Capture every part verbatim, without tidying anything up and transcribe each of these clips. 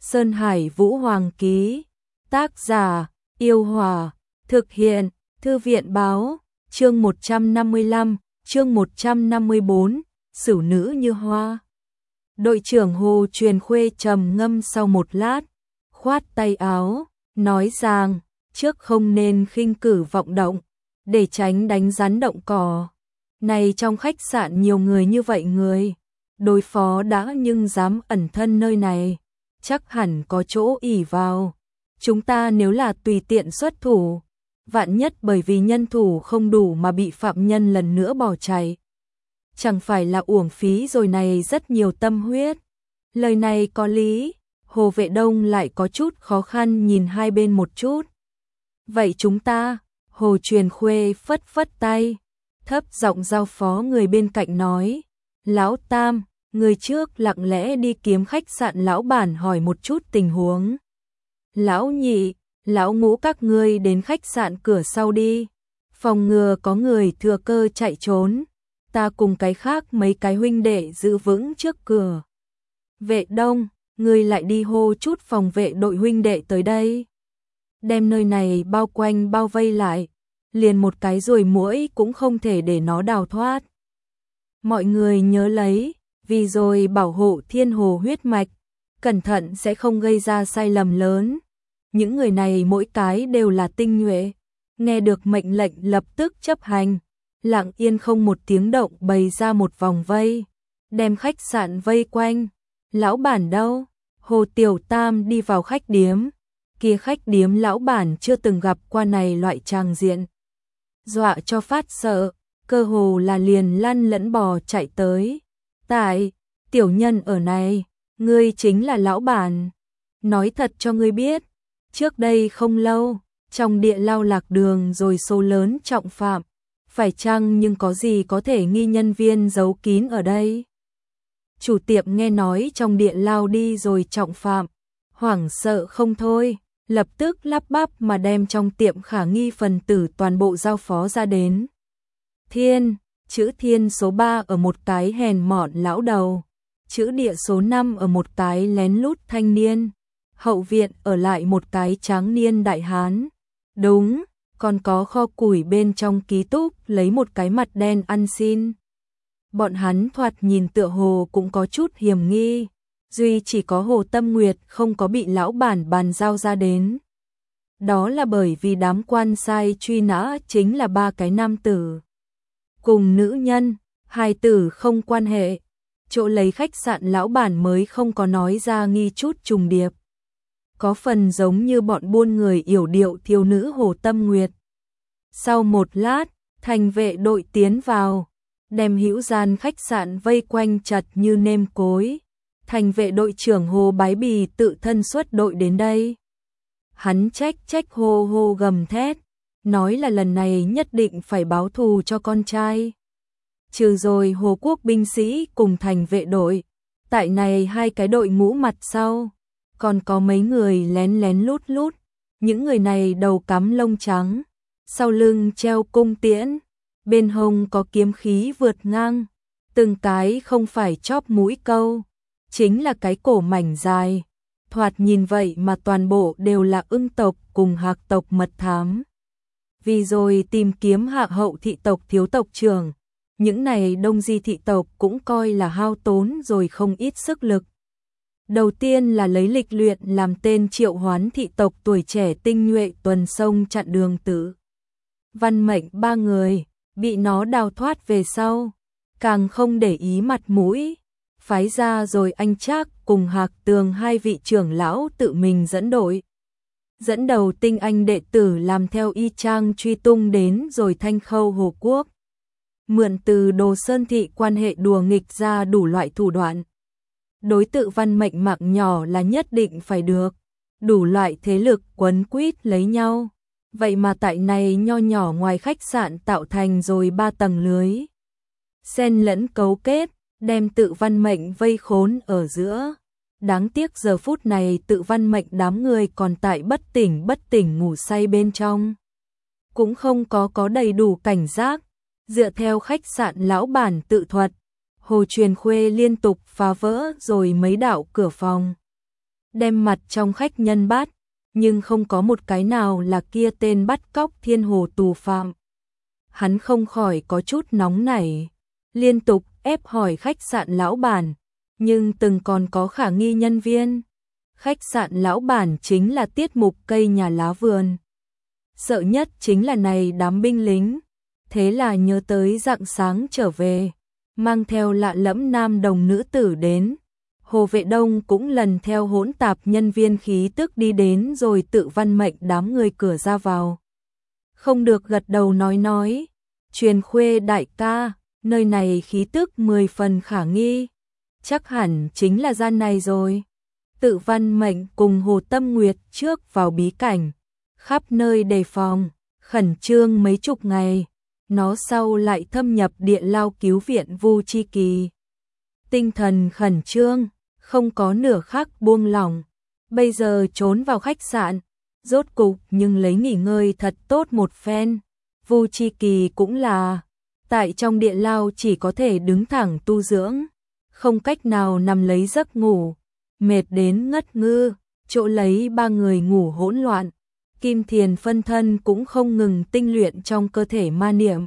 Sơn Hải Vũ Hoàng ký. Tác giả: Yêu Hòa. Thực hiện: Thư viện báo. Chương một trăm năm mươi lăm, chương một trăm năm mươi bốn, Sửu nữ như hoa. Đội trưởng Hồ Truyền Khuê trầm ngâm sau một lát, khoát tay áo, nói rằng, trước không nên khinh cử vọng động, để tránh đánh rắn động cỏ. Này trong khách sạn nhiều người như vậy người, đối phó đã nhưng dám ẩn thân nơi này, chắc hẳn có chỗ ỷ vào. Chúng ta nếu là tùy tiện xuất thủ, vạn nhất bởi vì nhân thủ không đủ mà bị phạm nhân lần nữa bỏ chạy, chẳng phải là uổng phí rồi này rất nhiều tâm huyết. Lời này có lý, Hồ Vệ Đông lại có chút khó khăn nhìn hai bên một chút. Vậy chúng ta, Hồ Truyền Khuê phất phất tay, thấp giọng giao phó người bên cạnh nói, Lão Tam, người trước lặng lẽ đi kiếm khách sạn lão bản hỏi một chút tình huống. Lão Nhị, Lão Ngũ các ngươi đến khách sạn cửa sau đi, phòng ngừa có người thừa cơ chạy trốn, ta cùng cái khác mấy cái huynh đệ giữ vững trước cửa. Vệ Đông, ngươi lại đi hô chút phòng vệ đội huynh đệ tới đây, đem nơi này bao quanh bao vây lại, liền một cái ruồi muỗi cũng không thể để nó đào thoát. Mọi người nhớ lấy, vì rồi bảo hộ thiên hồ huyết mạch, cẩn thận sẽ không gây ra sai lầm lớn. Những người này mỗi cái đều là tinh nhuệ, nghe được mệnh lệnh lập tức chấp hành, lặng yên không một tiếng động bày ra một vòng vây, đem khách sạn vây quanh. Lão bản đâu? Hồ Tiểu Tam đi vào khách điếm, kia khách điếm lão bản chưa từng gặp qua này loại tràng diện, dọa cho phát sợ, cơ hồ là liền lăn lẫn bò chạy tới. Tại, tiểu nhân ở này, ngươi chính là lão bản. Nói thật cho ngươi biết, trước đây không lâu, trong địa lao lạc đường rồi số lớn trọng phạm, phải chăng nhưng có gì có thể nghi nhân viên giấu kín ở đây? Chủ tiệm nghe nói trong địa lao đi rồi trọng phạm, hoảng sợ không thôi, lập tức lắp bắp mà đem trong tiệm khả nghi phần tử toàn bộ giao phó ra đến. Thiên, chữ Thiên số ba ở một cái hèn mọn lão đầu, chữ Địa số năm ở một cái lén lút thanh niên, hậu viện ở lại một cái tráng niên đại hán. Đúng, còn có kho củi bên trong ký túc lấy một cái mặt đen ăn xin. Bọn hắn thoạt nhìn tựa hồ cũng có chút hiểm nghi, duy chỉ có Hồ Tâm Nguyệt không có bị lão bản bàn giao ra đến. Đó là bởi vì đám quan sai truy nã chính là ba cái nam tử cùng nữ nhân, hai tử không quan hệ, chỗ lấy khách sạn lão bản mới không có nói ra nghi chút trùng điệp. Có phần giống như bọn buôn người yểu điệu thiếu nữ Hồ Tâm Nguyệt. Sau một lát, thành vệ đội tiến vào, đem hữu gian khách sạn vây quanh chặt như nêm cối. Thành vệ đội trưởng Hồ Bái Bì tự thân xuất đội đến đây. Hắn trách trách hô hô gầm thét, nói là lần này nhất định phải báo thù cho con trai. Trừ rồi Hồ Quốc binh sĩ cùng thành vệ đội, tại này hai cái đội ngũ mặt sau, còn có mấy người lén lén lút lút, những người này đầu cắm lông trắng, sau lưng treo cung tiễn, bên hông có kiếm khí vượt ngang, từng cái không phải chóp mũi câu, chính là cái cổ mảnh dài, thoạt nhìn vậy mà toàn bộ đều là ưng tộc cùng hạc tộc mật thám. Vì rồi tìm kiếm hạ hậu thị tộc thiếu tộc trưởng, những này đông di thị tộc cũng coi là hao tốn rồi không ít sức lực. Đầu tiên là lấy lịch luyện làm tên triệu hoán thị tộc tuổi trẻ tinh nhuệ tuần sông chặn đường tử. Văn Mệnh ba người, bị nó đào thoát về sau, càng không để ý mặt mũi, phái ra rồi anh Trác cùng Hạc Tường hai vị trưởng lão tự mình dẫn đội. Dẫn đầu tinh anh đệ tử làm theo y chang truy tung đến rồi Thanh Khâu Hồ Quốc. Mượn từ Đồ Sơn thị quan hệ đùa nghịch ra đủ loại thủ đoạn. Đối tự Văn Mệnh mạng nhỏ là nhất định phải được, đủ loại thế lực quấn quýt lấy nhau. Vậy mà tại này nho nhỏ ngoài khách sạn tạo thành rồi ba tầng lưới. Xen lẫn cấu kết, đem tự Văn Mệnh vây khốn ở giữa. Đáng tiếc giờ phút này tự Văn Mệnh đám người còn tại bất tỉnh bất tỉnh ngủ say bên trong. Cũng không có có đầy đủ cảnh giác, dựa theo khách sạn lão bản tự thuật, Hồ Truyền Khuê liên tục phá vỡ rồi mấy đạo cửa phòng. đem mặt trong khách nhân bắt, nhưng không có một cái nào là kia tên bắt cóc thiên hồ tù phạm. Hắn không khỏi có chút nóng nảy, liên tục ép hỏi khách sạn lão bản, nhưng từng còn có khả nghi nhân viên. Khách sạn lão bản chính là tiết mục cây nhà lá vườn. Sợ nhất chính là này đám binh lính, thế là nhớ tới rạng sáng trở về, mang theo lạ lẫm nam đồng nữ tử đến. Hồ Vệ Đông cũng lần theo hỗn tạp nhân viên khí tức đi đến rồi tự văn mệnh đám người cửa ra vào. Không được gật đầu nói nói, Truyền Khuê đại ca, nơi này khí tức mười phần khả nghi, chắc hẳn chính là gian này rồi. Tự văn mệnh cùng Hồ Tâm Nguyệt trước vào bí cảnh, khắp nơi đề phòng, khẩn trương mấy chục ngày, nó sau lại thâm nhập địa lao cứu viện Vu Chi Kỳ. Tinh thần khẩn trương, không có nửa khắc buông lỏng, bây giờ trốn vào khách sạn, rốt cục nhưng lấy nghỉ ngơi thật tốt một phen. Vu Chi Kỳ cũng là, tại trong địa lao chỉ có thể đứng thẳng tu dưỡng, không cách nào nằm lấy giấc ngủ, mệt đến ngất ngư, chỗ lấy ba người ngủ hỗn loạn. Kim Thiền phân thân cũng không ngừng tinh luyện trong cơ thể ma niệm,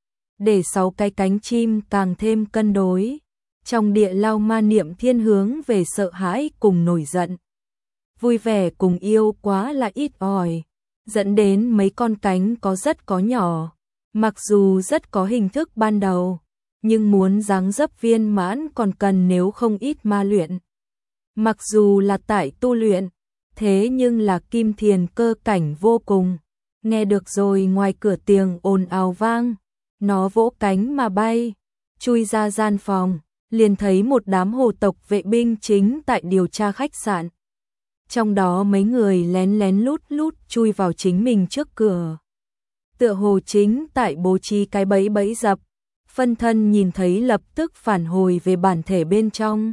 để sáu cái cánh chim càng thêm cân đối. Trong địa lao ma niệm thiên hướng về sợ hãi cùng nổi giận, vui vẻ cùng yêu quá là ít ỏi, dẫn đến mấy con cánh có rất có nhỏ, mặc dù rất có hình thức ban đầu, nhưng muốn dáng dấp viên mãn còn cần nếu không ít ma luyện. Mặc dù là tại tu luyện, thế nhưng là Kim Thiền cơ cảnh vô cùng. Nghe được rồi ngoài cửa tiếng ồn ào vang, nó vỗ cánh mà bay, chui ra gian phòng, liền thấy một đám hồ tộc vệ binh chính tại điều tra khách sạn. Trong đó mấy người lén lén lút lút chui vào chính mình trước cửa. Tựa hồ chính tại bố trí cái bẫy bẫy dập, phân thân nhìn thấy lập tức phản hồi về bản thể bên trong.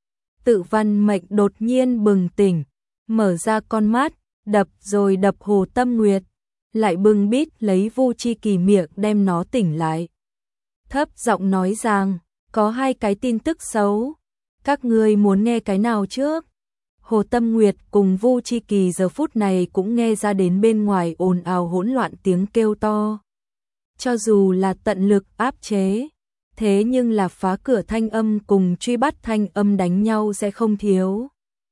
Tự văn mệnh đột nhiên bừng tỉnh, mở ra con mắt, đập rồi đập Hồ Tâm Nguyệt, lại bưng bít lấy Vu Chi Kỳ miệng đem nó tỉnh lại. Thấp giọng nói rằng, có hai cái tin tức xấu, các ngươi muốn nghe cái nào trước? Hồ Tâm Nguyệt cùng Vu Chi Kỳ giờ phút này cũng nghe ra đến bên ngoài ồn ào hỗn loạn tiếng kêu to. Cho dù là tận lực áp chế, thế nhưng là phá cửa thanh âm cùng truy bắt thanh âm đánh nhau sẽ không thiếu.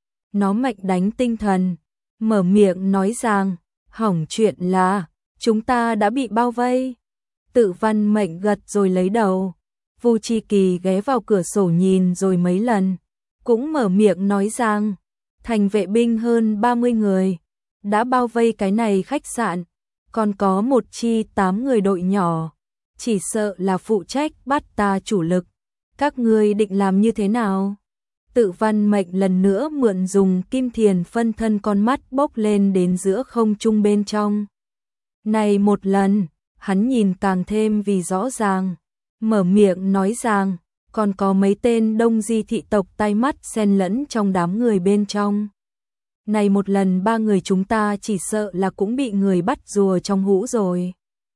Nó mạnh đánh tinh thần, mở miệng nói rằng, hỏng chuyện là, chúng ta đã bị bao vây. Tự văn mệnh gật rồi lấy đầu. Vu Chi Kỳ ghé vào cửa sổ nhìn rồi mấy lần, cũng mở miệng nói rằng, thành vệ binh hơn ba mươi người, đã bao vây cái này khách sạn, còn có một chi tám người đội nhỏ, chỉ sợ là phụ trách bắt ta chủ lực. Các ngươi định làm như thế nào? Tự văn mệnh lần nữa mượn dùng Kim Thiền phân thân con mắt bốc lên đến giữa không trung bên trong. Này một lần, hắn nhìn càng thêm vì rõ ràng, mở miệng nói rằng, còn có mấy tên đông di thị tộc tai mắt xen lẫn trong đám người bên trong. Này một lần ba người chúng ta chỉ sợ là cũng bị người bắt rùa trong hũ rồi.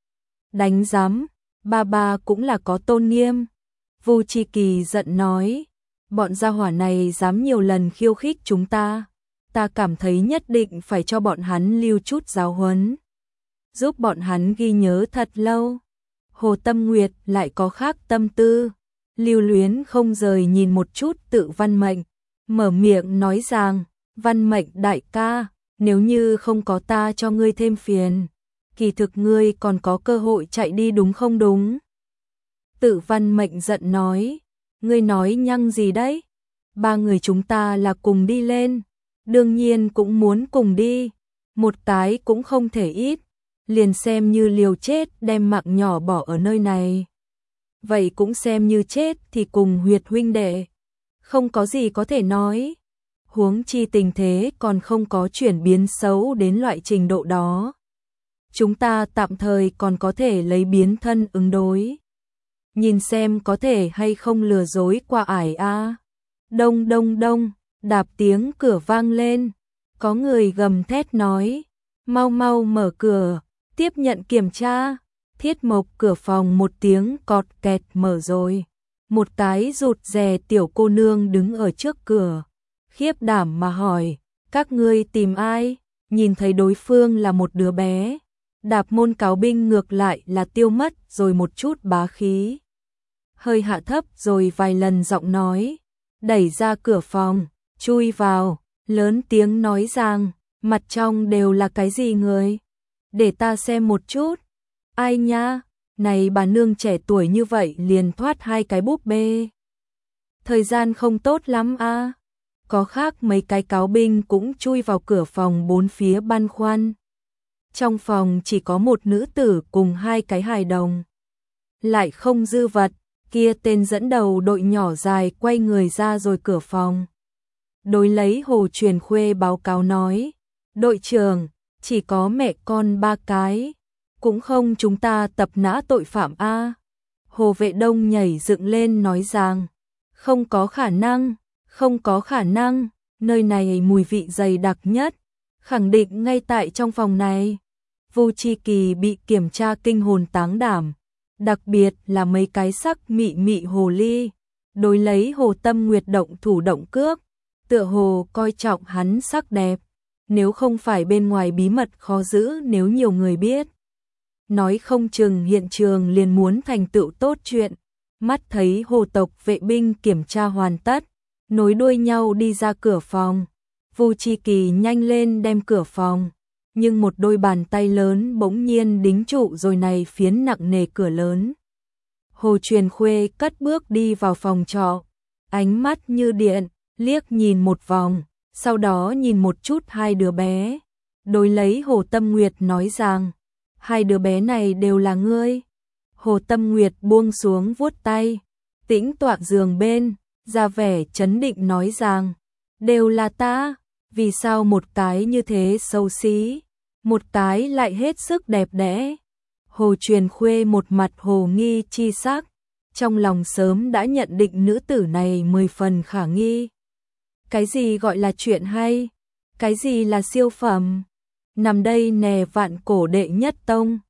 Đánh giám, ba ba cũng là có tôn nghiêm. Vu Chi Kỳ giận nói, bọn gia hỏa này dám nhiều lần khiêu khích chúng ta, ta cảm thấy nhất định phải cho bọn hắn lưu chút giáo huấn, giúp bọn hắn ghi nhớ thật lâu. Hồ Tâm Nguyệt lại có khác tâm tư, lưu luyến không rời nhìn một chút tự văn mệnh, mở miệng nói rằng, văn mệnh đại ca, nếu như không có ta cho ngươi thêm phiền, kỳ thực ngươi còn có cơ hội chạy đi đúng không đúng? Tự văn mệnh giận nói, ngươi nói nhăng gì đấy? Ba người chúng ta là cùng đi lên, đương nhiên cũng muốn cùng đi, một cái cũng không thể ít, liền xem như liều chết đem mạng nhỏ bỏ ở nơi này. Vậy cũng xem như chết thì cùng huyệt huynh đệ, không có gì có thể nói. Huống chi tình thế còn không có chuyển biến xấu đến loại trình độ đó. Chúng ta tạm thời còn có thể lấy biến thân ứng đối. Nhìn xem có thể hay không lừa dối qua ải a. Đông đông đông, đạp tiếng cửa vang lên. Có người gầm thét nói, mau mau mở cửa, tiếp nhận kiểm tra. Thiết mộc cửa phòng một tiếng cọt kẹt mở rồi. Một cái rụt rè tiểu cô nương đứng ở trước cửa, khiếp đảm mà hỏi, Các ngươi tìm ai? Nhìn thấy đối phương là một đứa bé, Đạp Môn cáo binh ngược lại là tiêu mất rồi một chút bá khí. Hơi hạ thấp rồi vài lần giọng nói, đẩy ra cửa phòng, chui vào, lớn tiếng nói rằng, mặt trong đều là cái gì người? Để ta xem một chút. Ai nha, này bà nương trẻ tuổi như vậy liền thoát hai cái búp bê. Thời gian không tốt lắm a. À. Có khác mấy cái cáo binh cũng chui vào cửa phòng bốn phía băn khoăn. Trong phòng chỉ có một nữ tử cùng hai cái hài đồng. Lại không dư vật, kia tên dẫn đầu đội nhỏ dài quay người ra rồi cửa phòng. Đối lấy Hồ Truyền Khuê báo cáo nói, đội trưởng, chỉ có mẹ con ba cái, cũng không chúng ta tập nã tội phạm a. Hồ Vệ Đông nhảy dựng lên nói rằng, không có khả năng, không có khả năng, nơi này mùi vị dày đặc nhất, khẳng định ngay tại trong phòng này. Vu Chi Kỳ bị kiểm tra kinh hồn táng đảm, đặc biệt là mấy cái sắc mị mị hồ ly, đối lấy Hồ Tâm Nguyệt động thủ động cước, tựa hồ coi trọng hắn sắc đẹp, nếu không phải bên ngoài bí mật khó giữ nếu nhiều người biết. Nói không chừng hiện trường liền muốn thành tựu tốt chuyện, mắt thấy Hồ tộc vệ binh kiểm tra hoàn tất, nối đuôi nhau đi ra cửa phòng, Vu Chi Kỳ nhanh lên đem cửa phòng, nhưng một đôi bàn tay lớn bỗng nhiên đính trụ rồi này phiến nặng nề cửa lớn. Hồ Truyền Khuê cất bước đi vào phòng trọ, ánh mắt như điện, liếc nhìn một vòng, sau đó nhìn một chút hai đứa bé, đối lấy Hồ Tâm Nguyệt nói rằng, hai đứa bé này đều là ngươi. Hồ Tâm Nguyệt buông xuống vuốt tay, tĩnh tọa giường bên, ra vẻ chấn định nói rằng, đều là ta, vì sao một cái như thế xấu xí, một cái lại hết sức đẹp đẽ. Hồ Truyền Khuê một mặt hồ nghi chi sắc, trong lòng sớm đã nhận định nữ tử này mười phần khả nghi. Cái gì gọi là chuyện hay? Cái gì là siêu phẩm? Nằm đây nè vạn cổ đệ nhất tông,